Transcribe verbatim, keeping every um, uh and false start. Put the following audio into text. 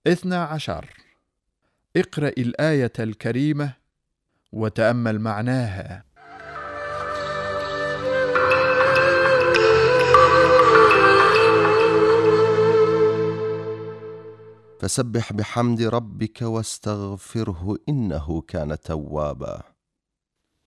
اثنا عشر. اقرأ الآية الكريمة وتأمل معناها. فسبح بحمد ربك واستغفره إنه كان توابا.